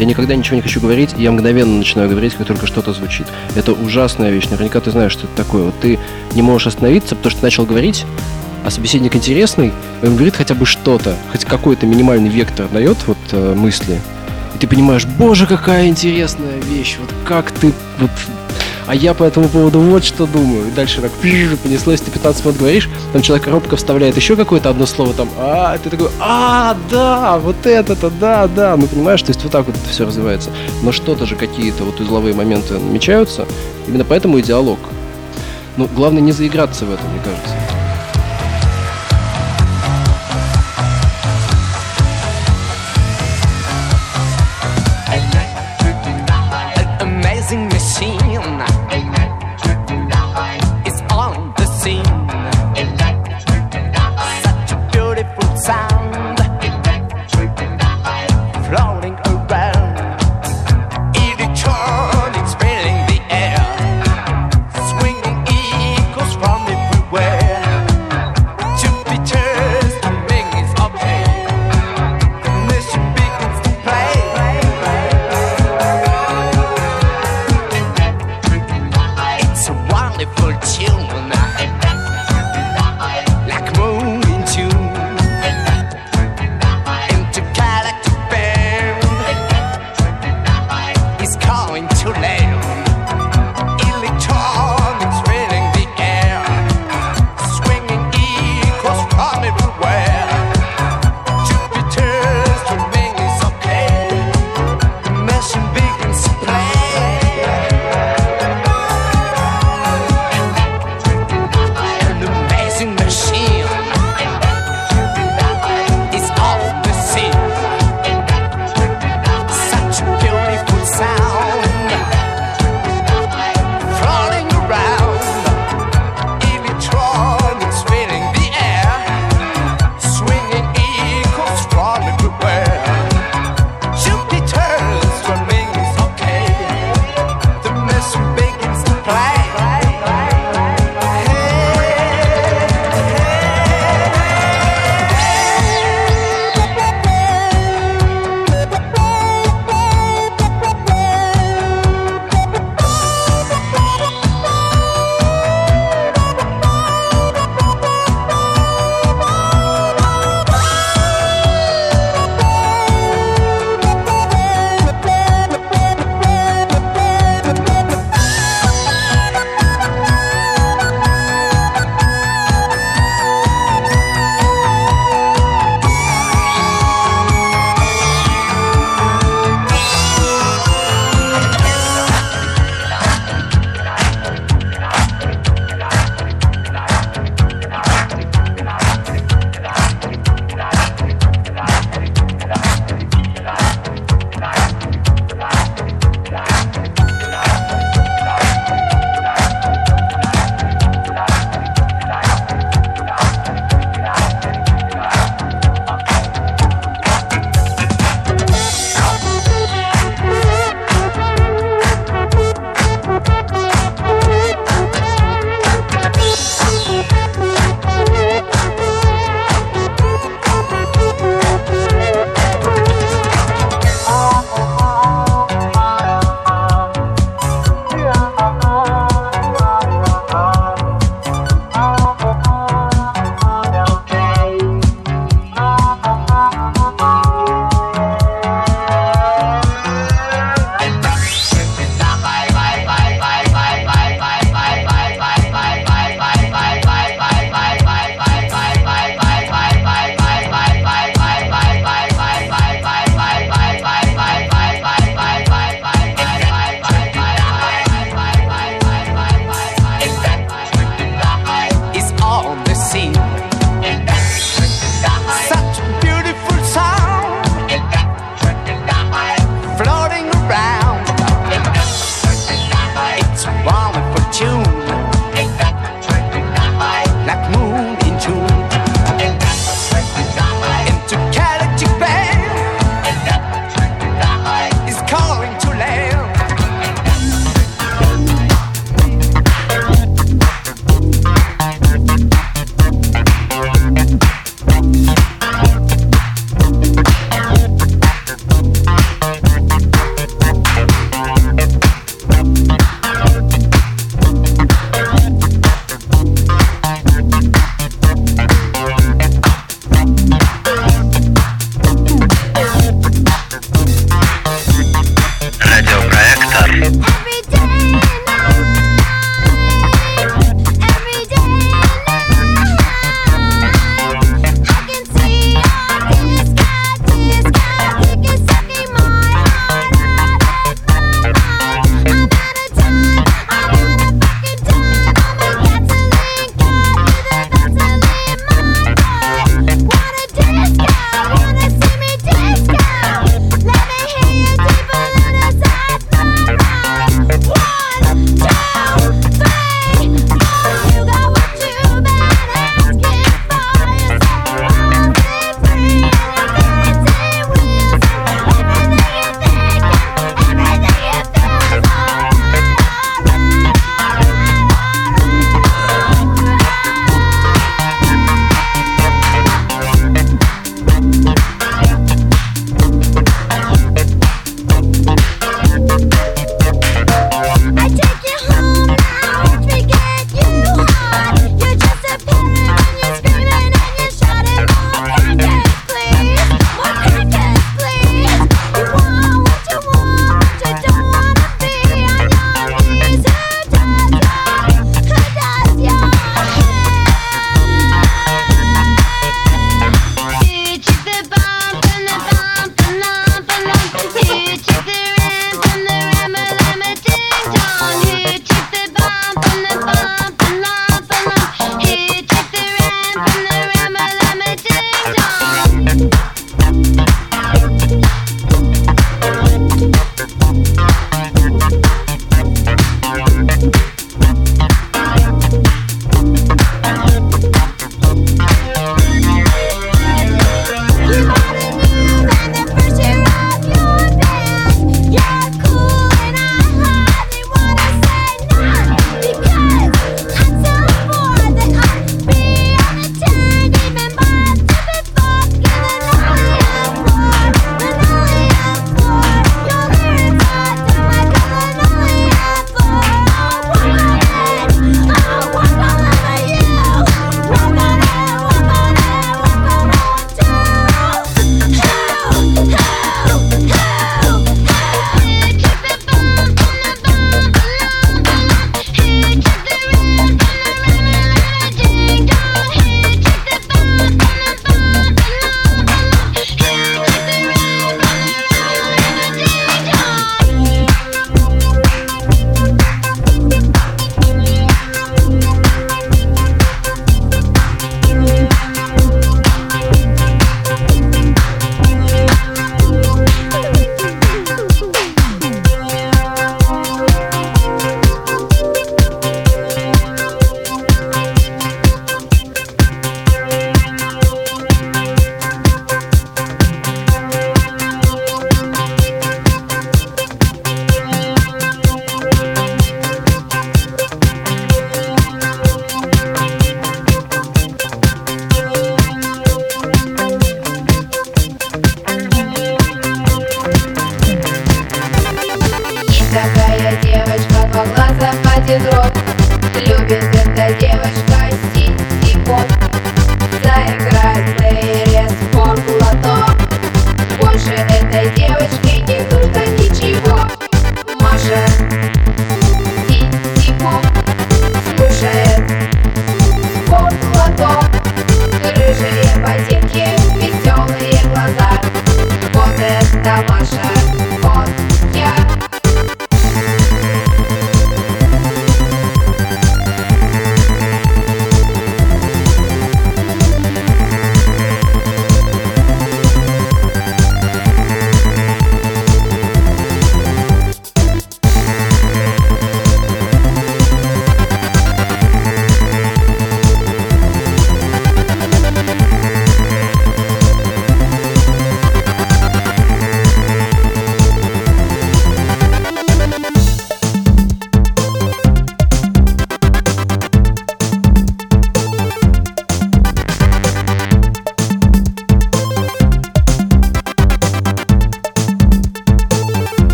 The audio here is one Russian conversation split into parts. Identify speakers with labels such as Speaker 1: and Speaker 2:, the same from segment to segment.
Speaker 1: Я никогда ничего не хочу говорить, и я мгновенно начинаю говорить, как только что-то звучит. Это ужасная вещь. Наверняка ты знаешь, что это такое. Вот ты не можешь остановиться, потому что ты начал говорить, а собеседник интересный, и он говорит хотя бы что-то, хоть какой-то минимальный вектор дает мысли. И ты понимаешь, боже, какая интересная вещь, вот как ты вот... А я по этому поводу вот что думаю. И дальше так понеслось, ты 15 минут говоришь, там человек робко вставляет еще какое-то одно слово, там, ты такой, да, вот это-то, да. Ну, понимаешь, то есть вот так вот это все развивается. Но что-то же, какие-то вот узловые моменты намечаются, именно поэтому и диалог. Но главное не заиграться в этом, мне кажется.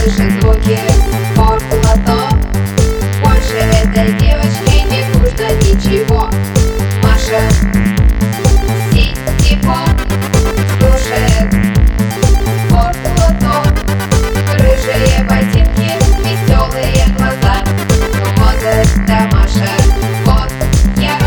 Speaker 2: слышит звуки спортлото. Больше этой девочке не нужно ничего. Маша ситико слушает спортлото. Рыжие ботинки, веселые глаза. Ну вот это Маша, вот я.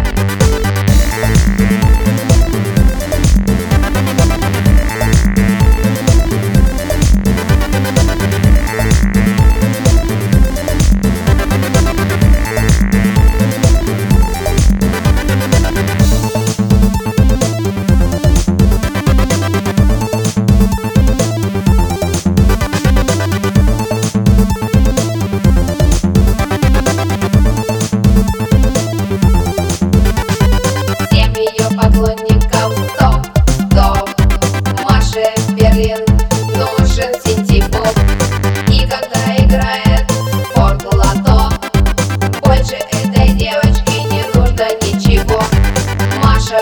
Speaker 2: Всем ее поклонникам стоп, стоп. Маше Берлин нужен синтепоп. И когда играет спортлото, больше этой девочке не нужно ничего. Маша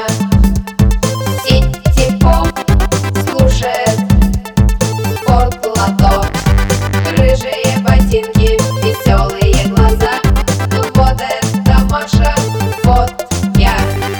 Speaker 2: синтепоп слушает спортлото. Рыжие ботинки, веселые глаза. Ну вот это Маша, вот я.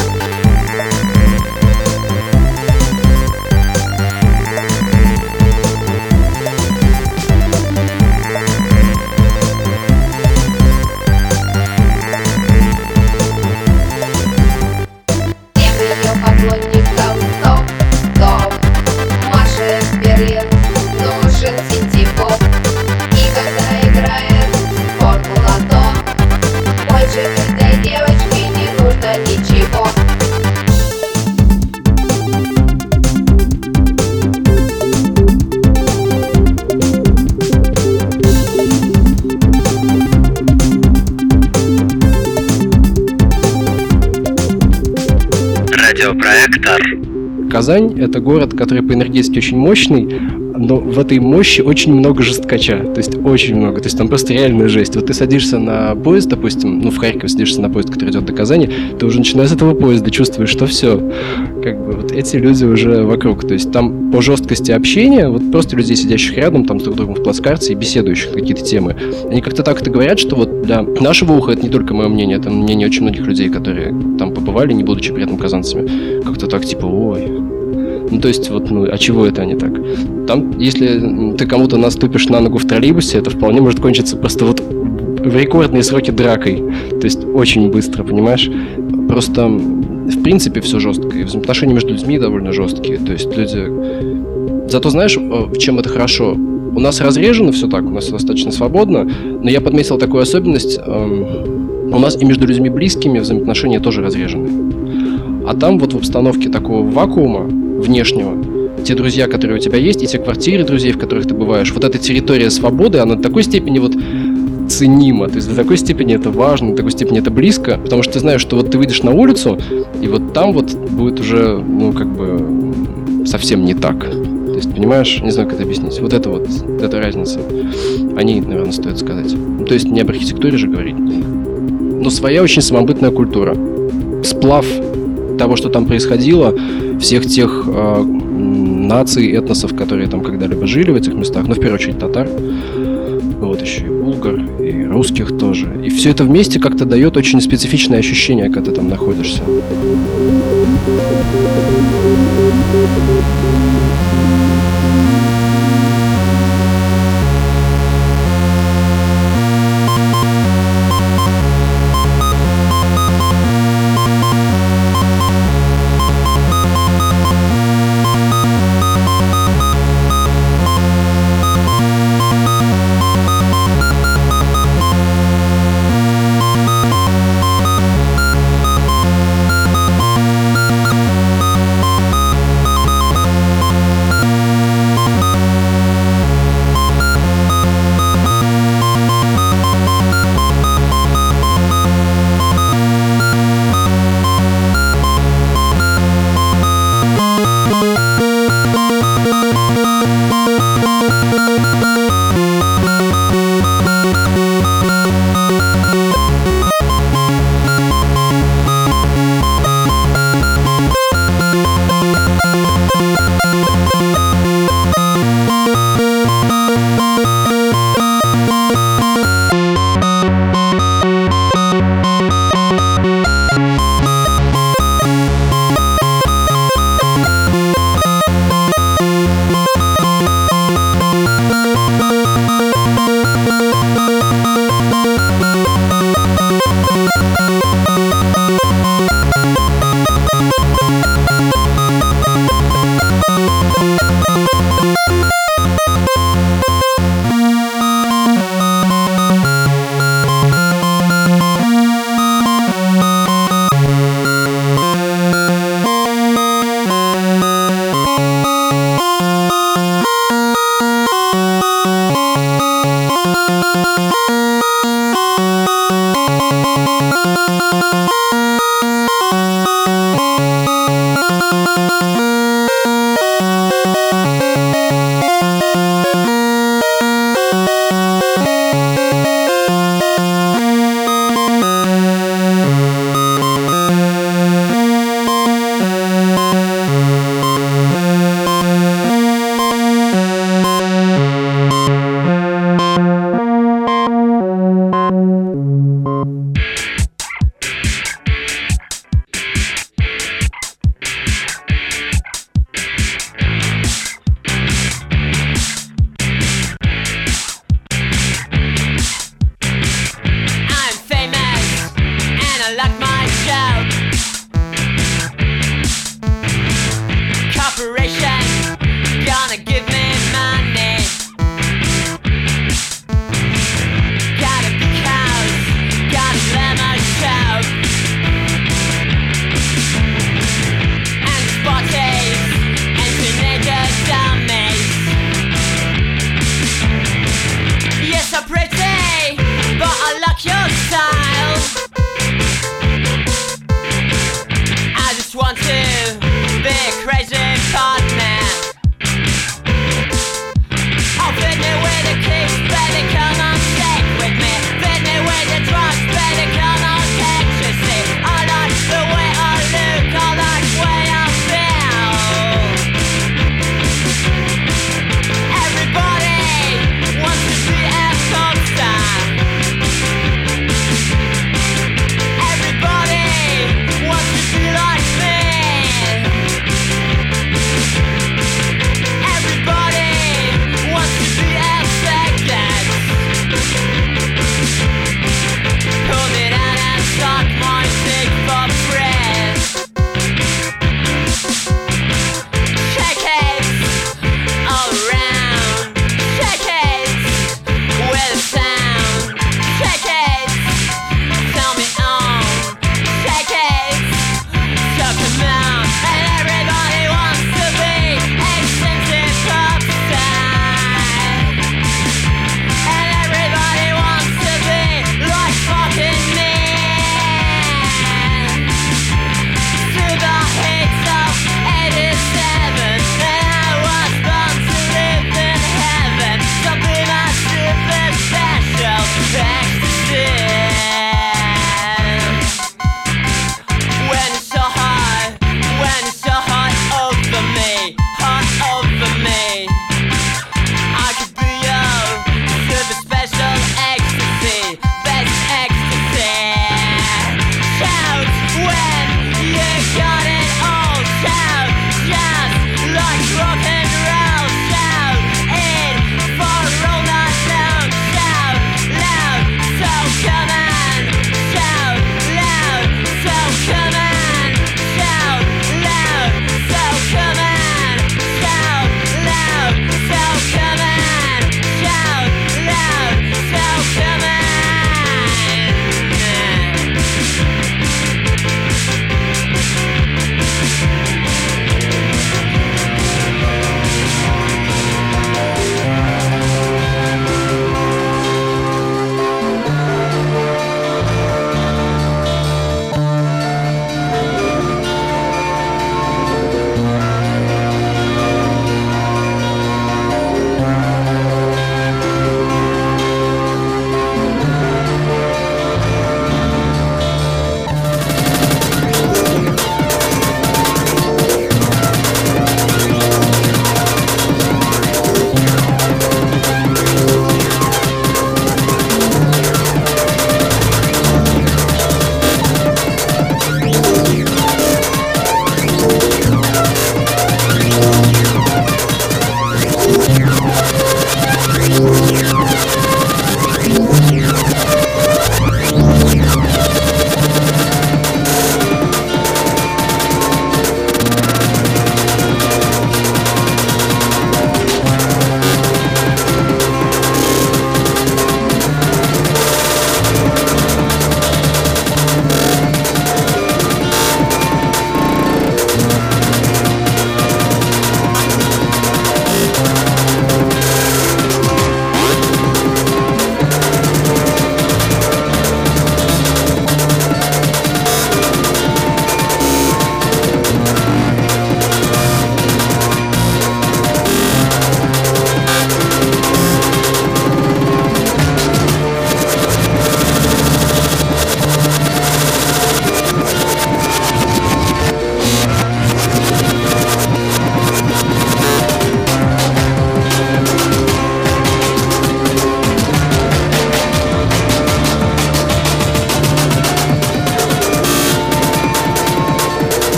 Speaker 2: Всем ее поклонникам стоп, стоп. Маше Берлин нужен синтепоп. И когда играет спортлото, больше этой девочке не нужно ничего.
Speaker 3: Радиопроектор.
Speaker 1: Казань — это город, который по энергетике очень мощный, но в этой мощи очень много жесткача, то есть очень много, то есть там просто реальная жесть. Вот ты садишься на поезд, допустим, в Харькове садишься на поезд, который идет до Казани, ты уже начиная с этого поезда чувствуешь, что все, как бы вот эти люди уже вокруг, то есть там по жесткости общения, вот просто людей, сидящих рядом, там с друг другом в плацкарте и беседующих какие-то темы, они как-то так это говорят, что вот для нашего уха это не только мое мнение, это мнение очень многих людей, которые там побывали, не будучи при этом казанцами, как-то так типа, ой. Ну, то есть, вот, а чего это они так? Там, если ты кому-то наступишь на ногу в троллейбусе, это вполне может кончиться просто вот в рекордные сроки дракой. То есть, очень быстро, понимаешь? Просто, в принципе, все жестко. И взаимоотношения между людьми довольно жесткие. То есть, люди... Зато знаешь, в чем это хорошо? У нас разрежено все так, у нас достаточно свободно, но я подметил такую особенность. У нас и между людьми близкими взаимоотношения тоже разрежены. А там вот в обстановке такого вакуума внешнего, те друзья, которые у тебя есть, и те квартиры друзей, в которых ты бываешь, вот эта территория свободы, она до такой степени вот ценима, то есть до такой степени это важно, до такой степени это близко, потому что ты знаешь, что вот ты выйдешь на улицу, и вот там вот будет уже, ну, как бы совсем не так. То есть, понимаешь, не знаю, как это объяснить. Вот эта разница. О ней, наверное, стоит сказать. Ну, то есть не об архитектуре же говорить. Но своя очень самобытная культура. Сплав того, что там происходило, всех тех наций, этносов, которые там когда-либо жили в этих местах, ну, в первую очередь, татар, вот еще и булгар, и русских тоже. И все это вместе как-то дает очень специфичное ощущение, когда ты там находишься.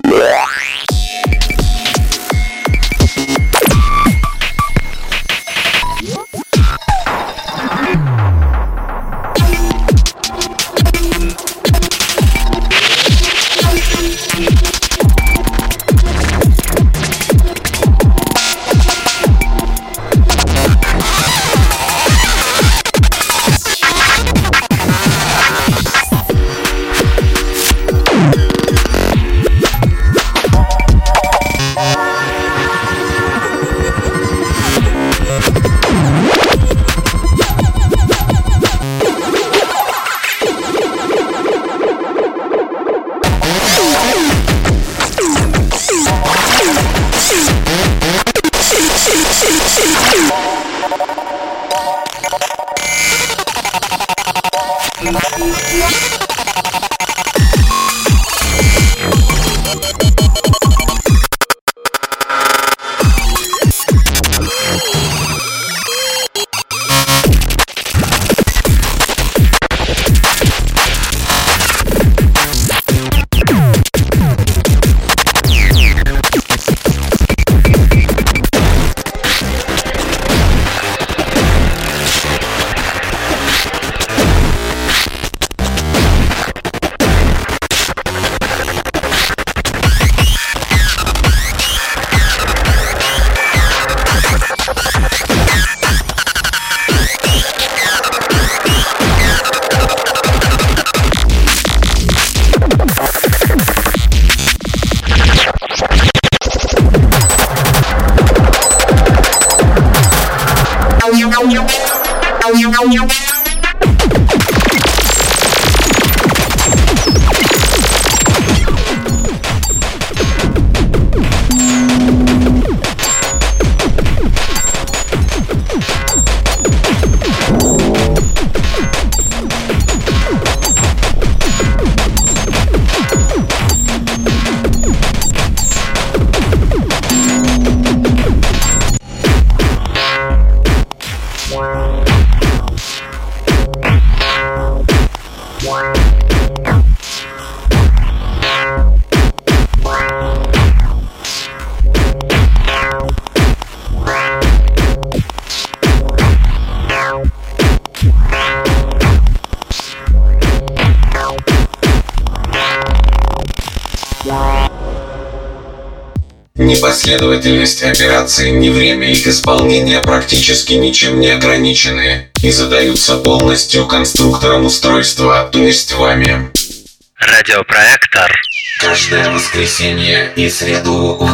Speaker 3: Непоследовательность операций ни время их исполнения практически ничем не ограничены и задаются полностью конструктором устройства, то есть вами.
Speaker 4: Радиопроектор.
Speaker 3: Каждое воскресенье и среду в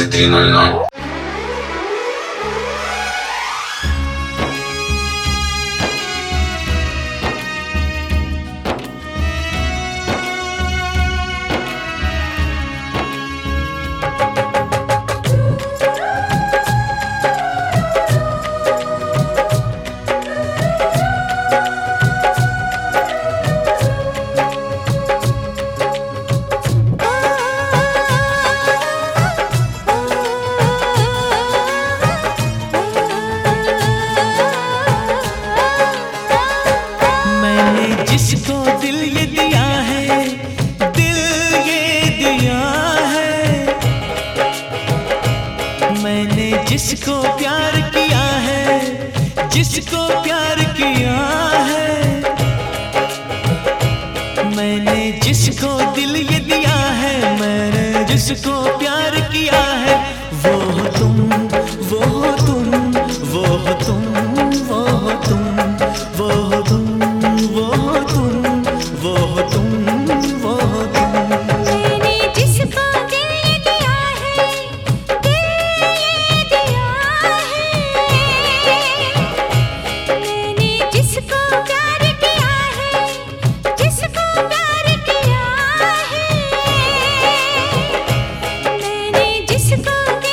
Speaker 3: 23:00.
Speaker 5: जिसको दिल ये दिया है, दिल ये दिया है, मैंने जिसको प्यार किया है, जिसको प्यार किया है, मैंने जिसको दिल ये दिया है, मैंने जिसको प्यार किया है, वो हो तुम, वो हो तुम, वो हो तुम, वो हो तुम, वो हो तुम, वो हो तुम, वो हो तुम, वो हो तुम।
Speaker 6: मैंने जिसको दिल ये दिया है, दिल ये दिया है, मैंने जिसको प्यार किया है, जिसको प्यार किया है, मैंने जिसको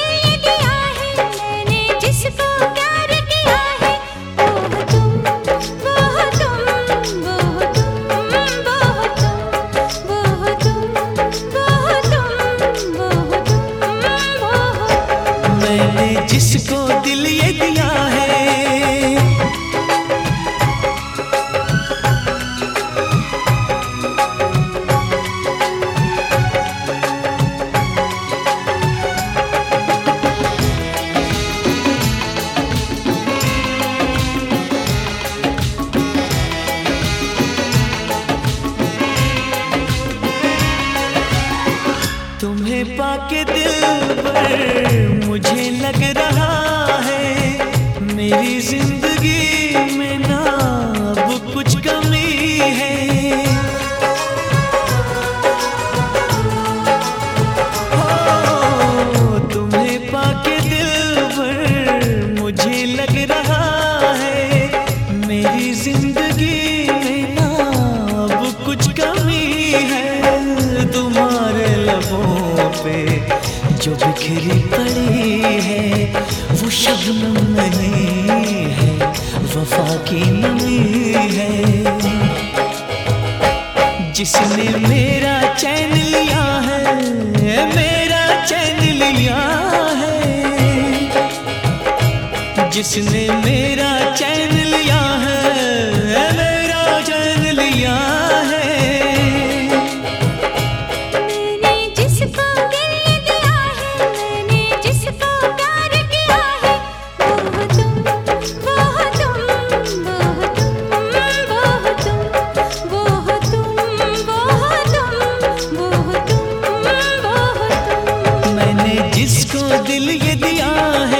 Speaker 5: कमी है तुम्हारे लबों पे जो बिखरी पड़ी है, वो शबनम नहीं है, वफा की नमी है। जिसने मेरा चैन लिया है, मेरा चैन लिया है, जिसने मेरा चैन लिया है, मेरा चैन लिया है।
Speaker 6: मैंने जिसको दिल ये दिया है, मैंने जिसको प्यार किया है, वो तुम, वो तुम, वो तुम, वो तुम, वो तुम, वो तुम, वो तुम।
Speaker 5: मैंने जिसको दिल ये दिया है।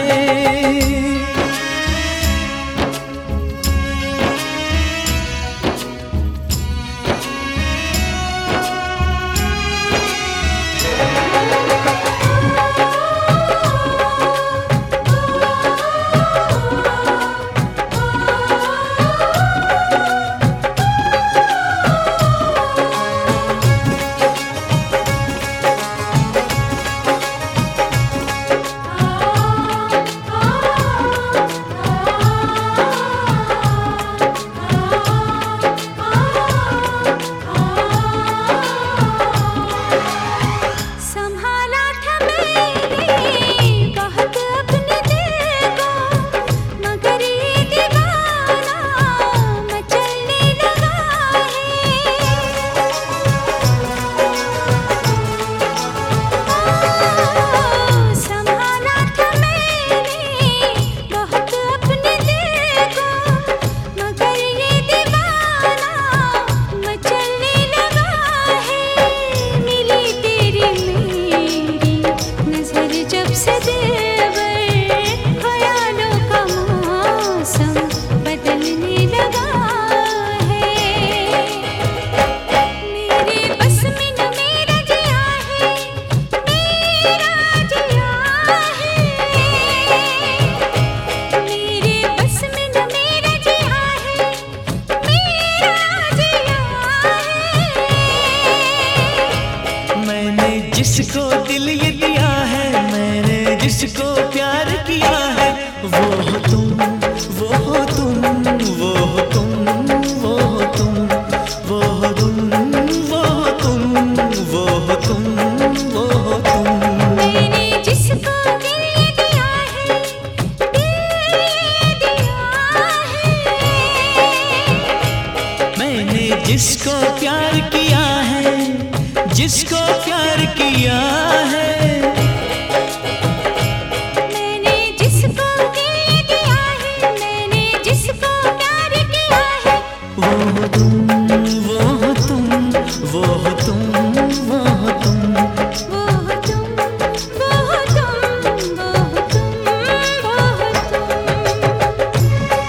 Speaker 6: संभाला था मैंने बहुत अपने दिल को, मगर ये दीवाना मचलने लगा है। संभाला था मैंने बहुत अपने दिल को, मगर ये दीवाना मचलने लगा है। मिली तेरी मेरी नजर जब से दिलबर, ख्यालों का मौसम बदलने लगा है। मेरे बस में न मेरा जिया है, मेरा जिया है। मेरे बस में न मेरा जिया है, मेरा जिया है।
Speaker 5: मैंने जिसको दिल ये दिया है, मैंने जिसको प्यार किया है, वो हो तुम, वो हो तुम, वो हो तुम, वो हो तुम, वो हो तुम, वो हो तुम, वो हो तुम, वो हो तुम।
Speaker 6: मैंने जिसको दिल ये दिया है, दिल ये दिया है।
Speaker 5: मैंने जिसको प्यार किया है, जिसको प्यार किया है।
Speaker 6: मैंने जिसको दिल ये दिया है, मैंने जिसको प्यार किया है।
Speaker 5: वो हो तुम, वो हो तुम, वो हो तुम, वो हो तुम।
Speaker 6: वो हो तुम, वो हो तुम, वो हो तुम, वो हो तुम।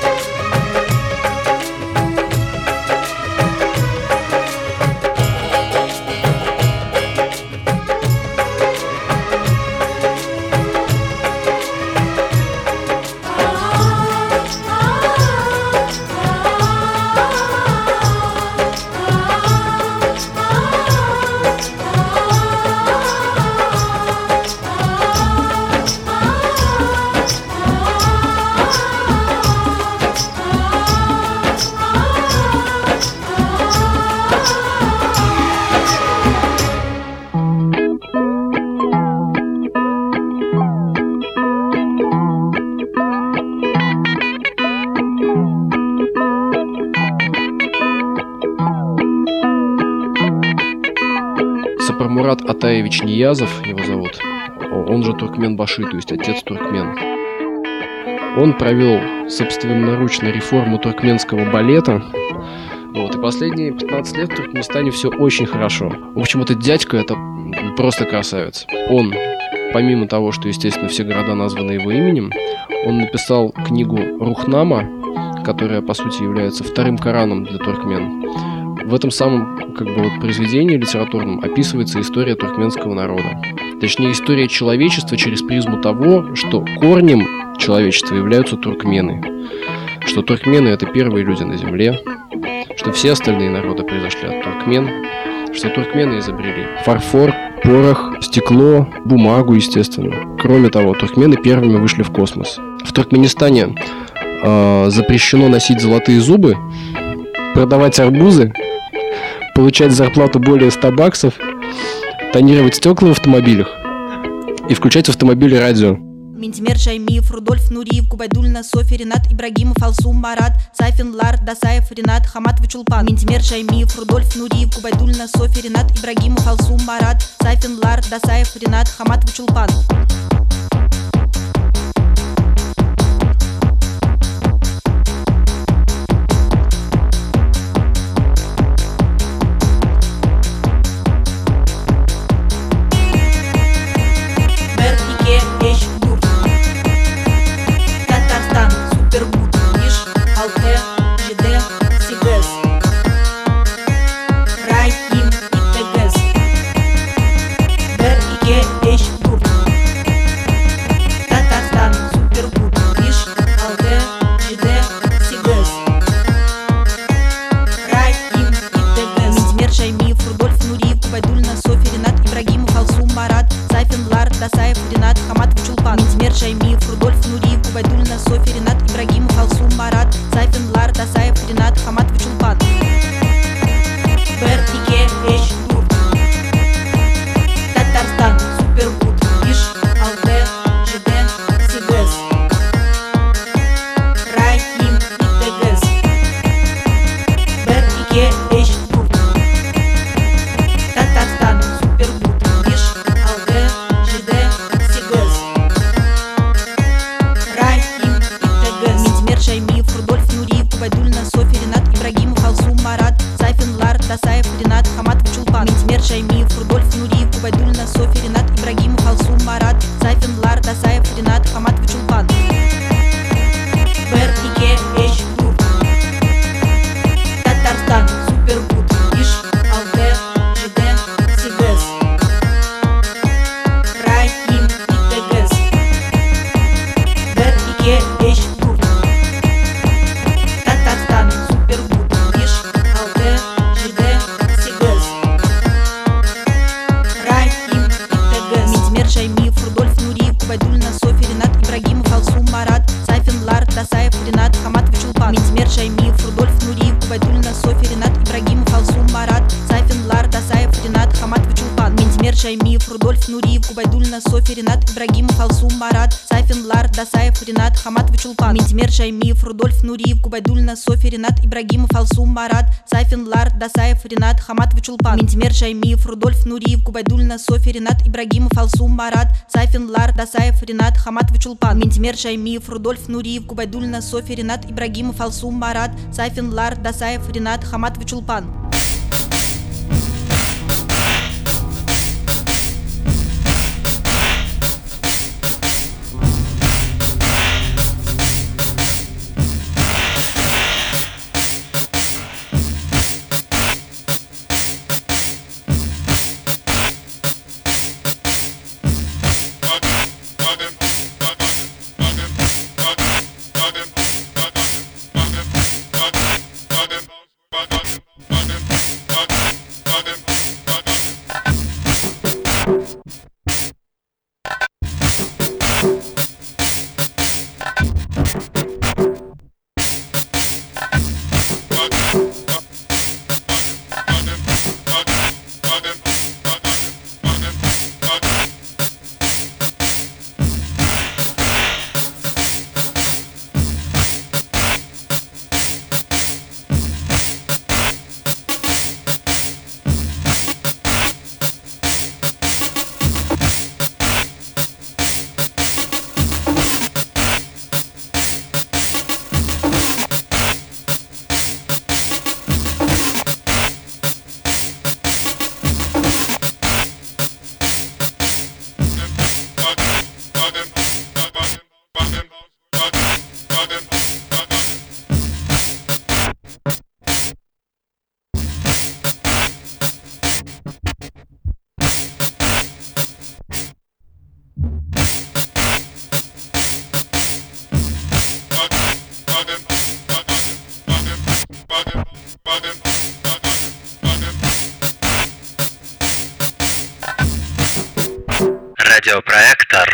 Speaker 1: Сапармурат Атаевич Ниязов, его зовут, он же Туркменбаши, то есть отец туркмен. Он провел собственноручно реформу туркменского балета. Вот, и последние 15 лет в Туркменистане все очень хорошо. В общем, этот дядька, это просто красавец. Он, помимо того, что, естественно, все города названы его именем, он написал книгу «Рухнама», которая, по сути, является вторым Кораном для туркмен. В этом самом произведении литературном описывается история туркменского народа. Точнее, история человечества через призму того, что корнем человечества являются туркмены. что туркмены — это первые люди на Земле, что все остальные народы произошли от туркмен, что туркмены изобрели фарфор, порох, стекло, бумагу, естественно. Кроме того, туркмены первыми вышли в космос. В Туркменистане запрещено носить золотые зубы, продавать арбузы, получать зарплату более 100 баксов, тонировать стекла в автомобилях и включать в автомобиле радио.
Speaker 7: Минтимер Шаймиев, Рудольф Нуриев, Губайдульна, Софи, Ренат, Ибрагимов, Алсум, Марат, Сайфин, Лар, Дасаев, Ренат, Хаматов, Чулпан. Минтимер Шаймиев, Рудольф Нуриев, Губайдульна, Софи, Ренат, Ибрагимов, Алсум, Марат, Сайфин, Лар, Дасаев, Ренат, Хаматов, Чулпан. Шаймиев, Рудольф Нуриев, Губайдульна, Софи, Ренат, Ибрагимов, Алсум, Марат, Сайфин, Лар, Дасаев, Ренат, Хаматов, Чулпан. Минтимер Шаймиев, Рудольф Нуриев, Губайдульна, Софи, Ренат, Ибрагимов, Алсум, Марат, Сайфин, Лар, Дасаев, Ренат, Хаматов, Чулпан. Минтимер Шаймиев, Рудольф Нуриев, Губайдульна, Софи, Ренат, Ибрагимов, Алсум, Марат, Сайфин, Лар, Дасаев, Ренат, Хаматов, Чулпан. Минтимер Шаймиев, Рудольф Нуриев, Губайдульна, Софи, Ренат, Ибрагимов, Алсум, Марат, Сайфин, Лар, Дасаев, Ренат, Хаматов, Чулпан.
Speaker 8: Button.
Speaker 4: Радиопроектор.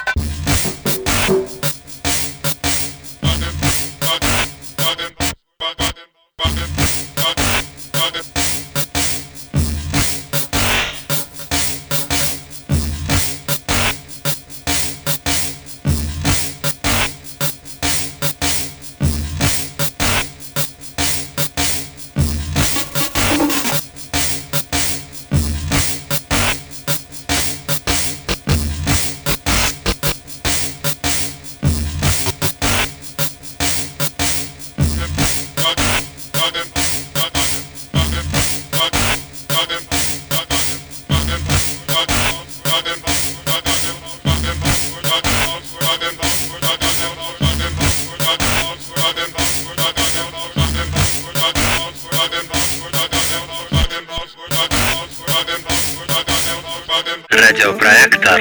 Speaker 4: Радиопроектор.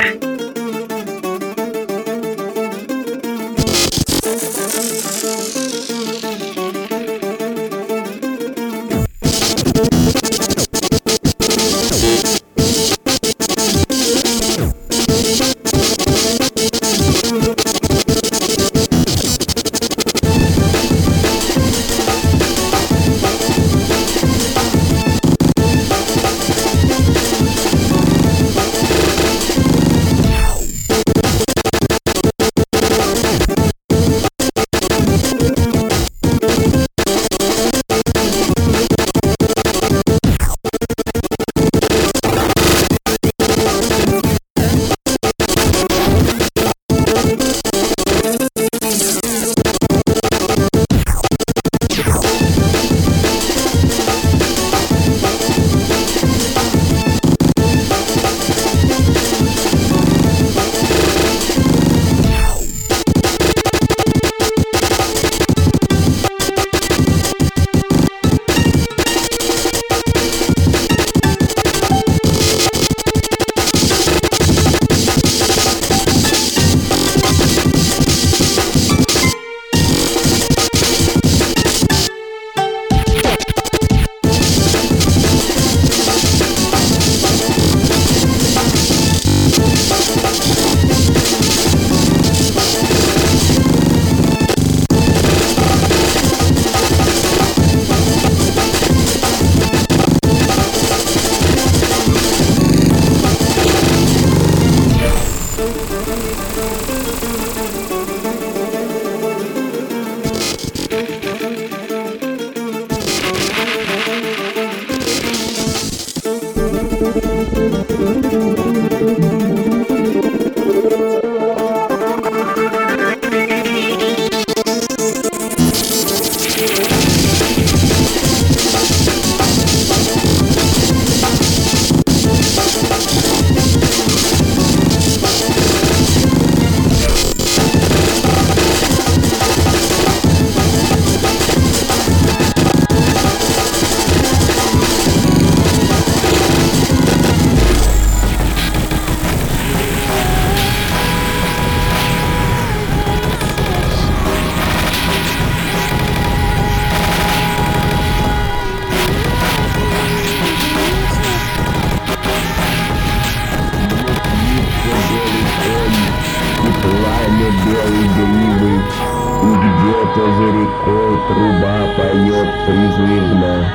Speaker 8: белой гривы, и где-то за рекой труба поет призывно.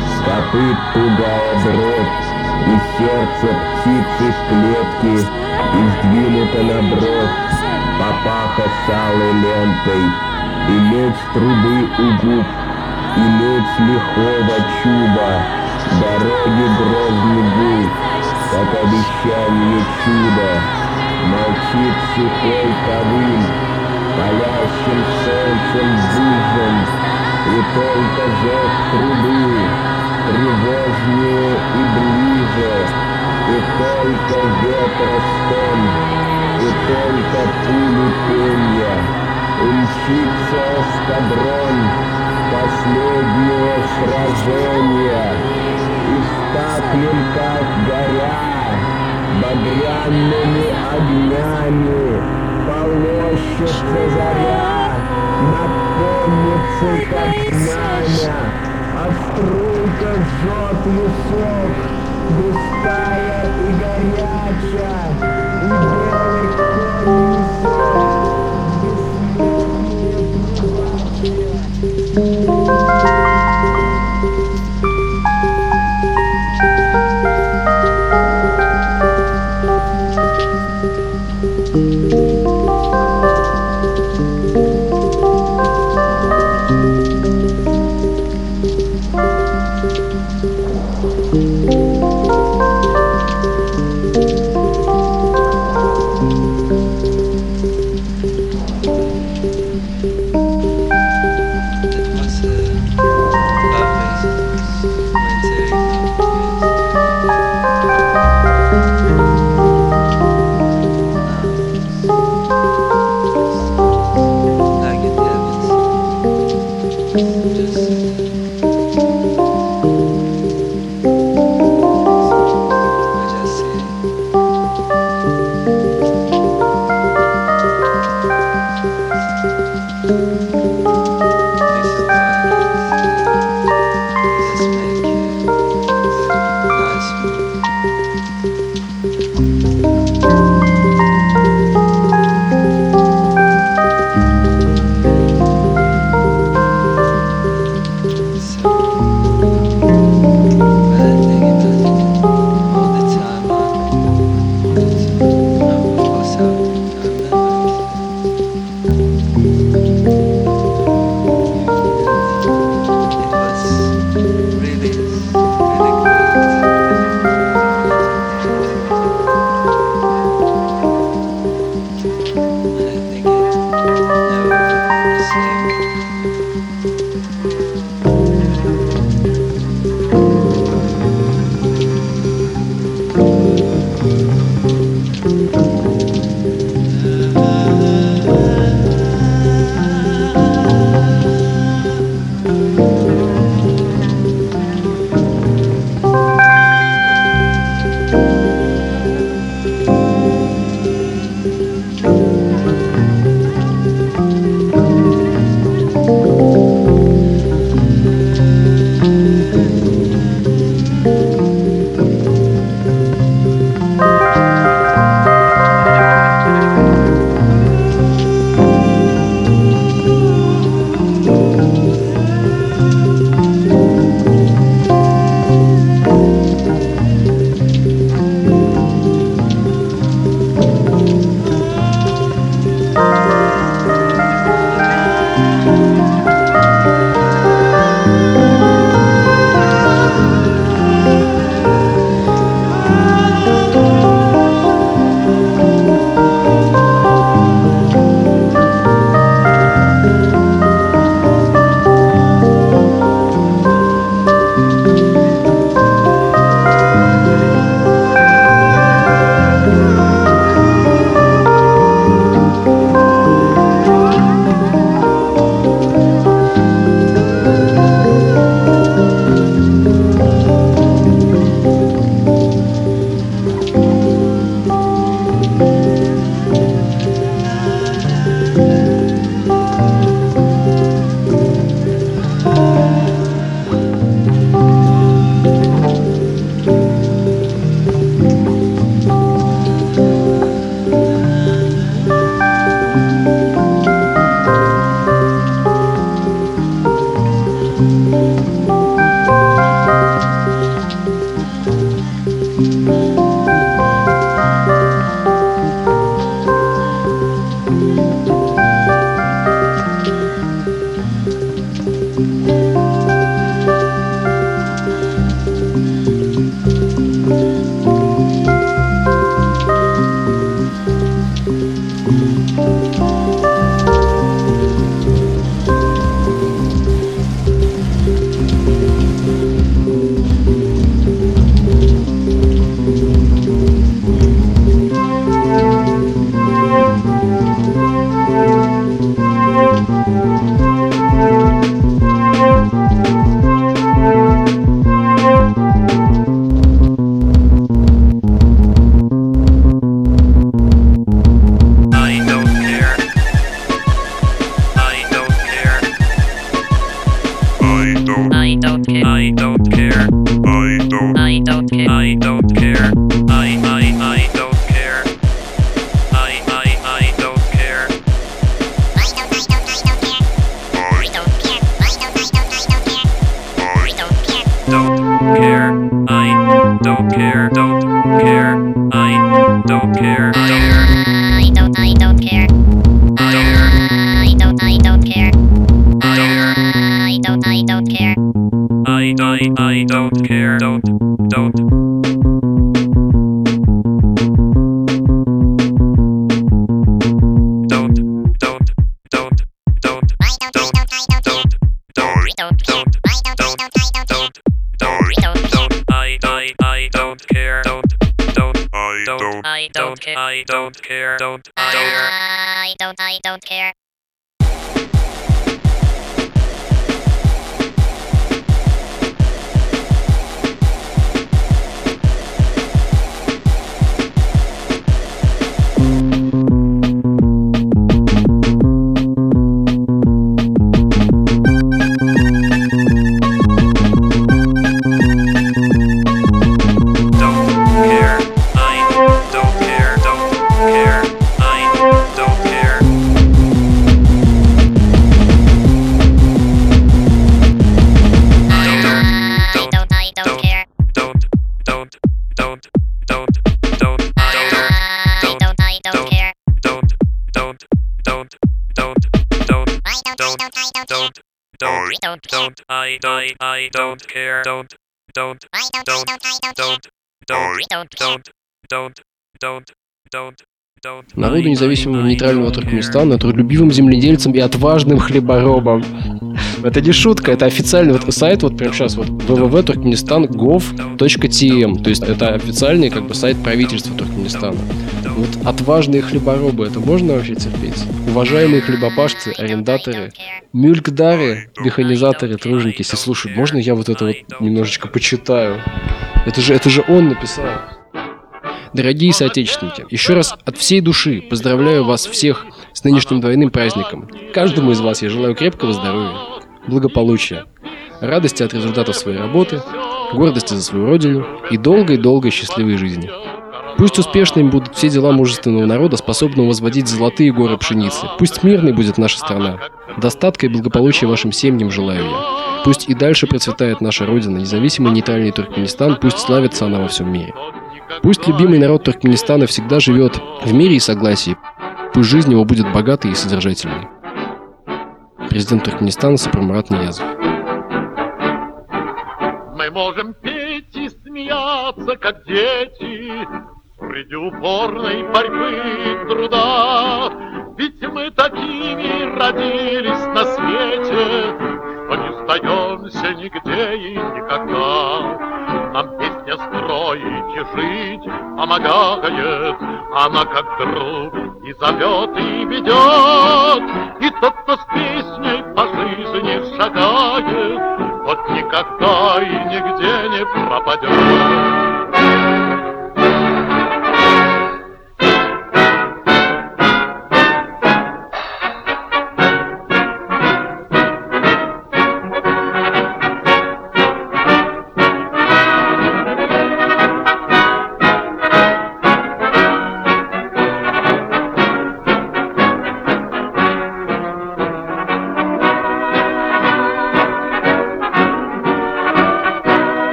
Speaker 8: Копыт тугая дробь, и сердце птицы в клетке, и сдвинуто на бровь папаха с алой лентой, и меч трубы у губ, и меч лихого чуба, дороги грозный гул, как обещание чуда. Молчит сухой ковыль, палящим солнцем выжжен, и только зов трубы тревожнее и ближе, и только ветра стон, и только пули пенья, и мчится эскадрон последнего сражения, и в ста клинках горя багряными огнями полощется заря, напомнится, как знамя, а струйка жжет висок, густая и горячая, и
Speaker 9: I don't care.
Speaker 4: Don't
Speaker 1: Народу независимого нейтрального Туркменистана, трудолюбивым земледельцам и отважным хлеборобам. Это не шутка, это официальный вот сайт, вот прямо сейчас вот www.turkmenistan.gov.tm, то есть это официальный как бы сайт правительства Туркменистана. Вот отважные хлеборобы, это можно вообще терпеть? Уважаемые хлебопашцы, арендаторы, мюлькдары, механизаторы, труженики, если слушают, можно я вот это вот немножечко почитаю? Это же он написал. Дорогие соотечественники, еще раз от всей души поздравляю вас всех с нынешним двойным праздником. Каждому из вас я желаю крепкого здоровья, благополучия, радости от результатов своей работы, гордости за свою родину и долгой-долгой счастливой жизни. Пусть успешными будут все дела мужественного народа, способного возводить золотые горы пшеницы. Пусть мирной будет наша страна. Достатка и благополучия вашим семьям желаю я. Пусть и дальше процветает наша родина, независимый нейтральный Туркменистан, пусть славится она во всем мире. Пусть любимый народ Туркменистана всегда живет в мире и согласии. Пусть жизнь его будет богатой и содержательной. Президент Туркменистана Сапармурат Ниязов.
Speaker 9: Мы можем петь и смеяться, как дети, среди упорной борьбы и труда. Ведь мы такими родились на свете, что не сдаемся нигде и никогда. Нам песня строить и жить помогает, она как друг и зовет, и ведет. И тот, кто с песней по жизни шагает, тот никогда и нигде не пропадет.